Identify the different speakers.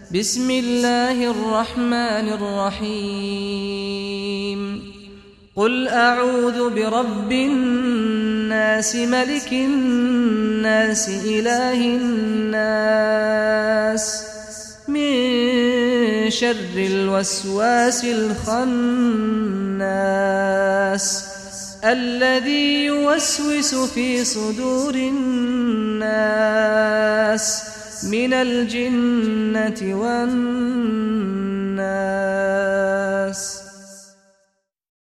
Speaker 1: بسم الله الرحمن الرحيم قل أعوذ برب الناس ملك الناس إله الناس من شر الوسواس الخناس الذي يوسوس في صدور الناس من الجنة والناس.